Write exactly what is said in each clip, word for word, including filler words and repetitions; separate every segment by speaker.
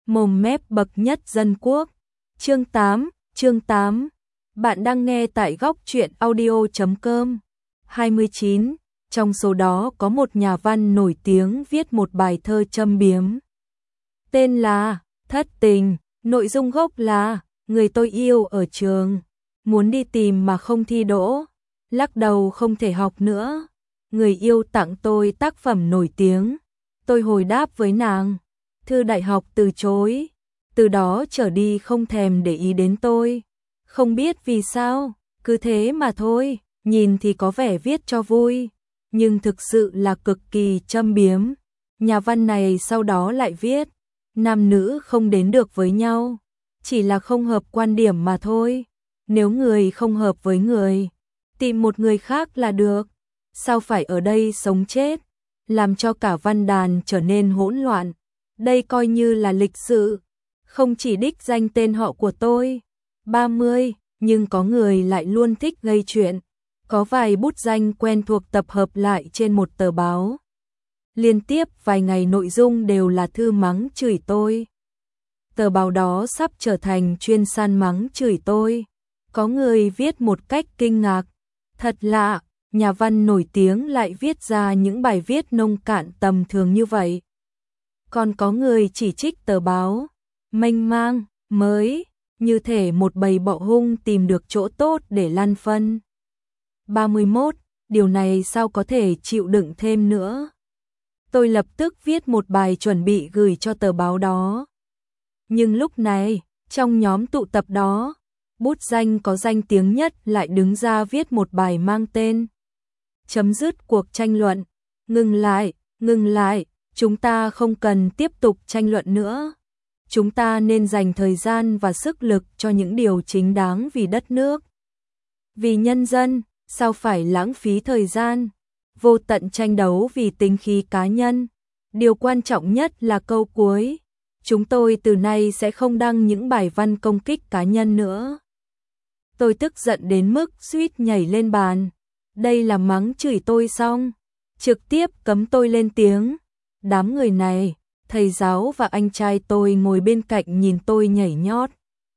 Speaker 1: mồm mép bậc nhất dân quốc. Chương tám, chương tám. Bạn đang nghe tại góc truyện audio chấm com. hai mươi chín. Trong số đó có một nhà văn nổi tiếng viết một bài thơ châm biếm. Tên là Thất Tình, nội dung gốc là người tôi yêu ở trường, muốn đi tìm mà không thi đỗ, lắc đầu không thể học nữa. Người yêu tặng tôi tác phẩm nổi tiếng, tôi hồi đáp với nàng, thư đại học từ chối. Từ đó trở đi không thèm để ý đến tôi. Không biết vì sao, cứ thế mà thôi, nhìn thì có vẻ viết cho vui, nhưng thực sự là cực kỳ châm biếm. Nhà văn này sau đó lại viết, nam nữ không đến được với nhau, chỉ là không hợp quan điểm mà thôi. Nếu người không hợp với người, tìm một người khác là được. Sao phải ở đây sống chết, làm cho cả văn đàn trở nên hỗn loạn. Đây coi như là lịch sự, không chỉ đích danh tên họ của tôi. ba mươi, nhưng có người lại luôn thích gây chuyện. Có vài bút danh quen thuộc tập hợp lại trên một tờ báo. Liên tiếp vài ngày nội dung đều là thư mắng chửi tôi. Tờ báo đó sắp trở thành chuyên san mắng chửi tôi. Có người viết một cách kinh ngạc, thật lạ, nhà văn nổi tiếng lại viết ra những bài viết nông cạn tầm thường như vậy. Còn có người chỉ trích tờ báo, mênh mang, mới, như thể một bầy bọ hung tìm được chỗ tốt để lan phân. ba mươi mốt, điều này sao có thể chịu đựng thêm nữa. Tôi lập tức viết một bài chuẩn bị gửi cho tờ báo đó. Nhưng lúc này, trong nhóm tụ tập đó, bút danh có danh tiếng nhất lại đứng ra viết một bài mang tên chấm dứt cuộc tranh luận. Ngừng lại, ngừng lại, chúng ta không cần tiếp tục tranh luận nữa. Chúng ta nên dành thời gian và sức lực cho những điều chính đáng vì đất nước, vì nhân dân. Sao phải lãng phí thời gian, vô tận tranh đấu vì tính khí cá nhân. Điều quan trọng nhất là câu cuối. Chúng tôi từ nay sẽ không đăng những bài văn công kích cá nhân nữa. Tôi tức giận đến mức suýt nhảy lên bàn. Đây là mắng chửi tôi xong, trực tiếp cấm tôi lên tiếng. Đám người này, thầy giáo và anh trai tôi ngồi bên cạnh nhìn tôi nhảy nhót.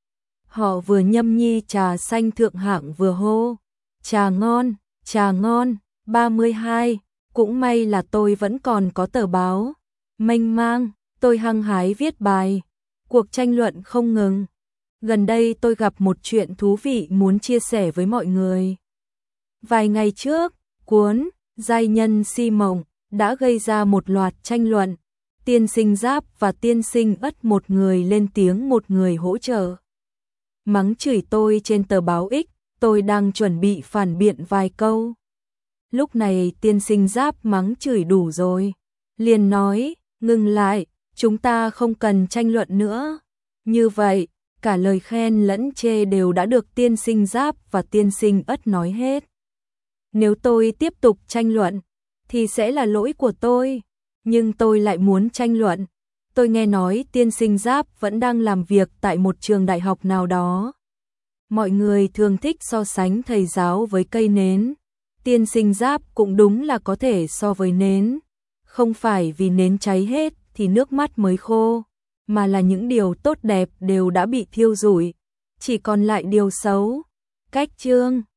Speaker 1: Họ vừa nhâm nhi trà xanh thượng hạng vừa hô, trà ngon, trà ngon. ba mươi hai, cũng may là tôi vẫn còn có tờ báo. Mênh mang, tôi hăng hái viết bài. Cuộc tranh luận không ngừng. Gần đây tôi gặp một chuyện thú vị muốn chia sẻ với mọi người. Vài ngày trước, cuốn Giai nhân si mộng đã gây ra một loạt tranh luận. Tiên sinh Giáp và tiên sinh Ất một người lên tiếng một người hỗ trợ. Mắng chửi tôi trên tờ báo X, tôi đang chuẩn bị phản biện vài câu. Lúc này tiên sinh Giáp mắng chửi đủ rồi. Liền nói, ngừng lại, chúng ta không cần tranh luận nữa. Như vậy, cả lời khen lẫn chê đều đã được tiên sinh Giáp và tiên sinh Ất nói hết. Nếu tôi tiếp tục tranh luận, thì sẽ là lỗi của tôi. Nhưng tôi lại muốn tranh luận. Tôi nghe nói tiên sinh Giáp vẫn đang làm việc tại một trường đại học nào đó. Mọi người thường thích so sánh thầy giáo với cây nến. Tiên sinh Giáp cũng đúng là có thể so với nến. Không phải vì nến cháy hết thì nước mắt mới khô, mà là những điều tốt đẹp đều đã bị thiêu rụi, chỉ còn lại điều xấu. Cách chương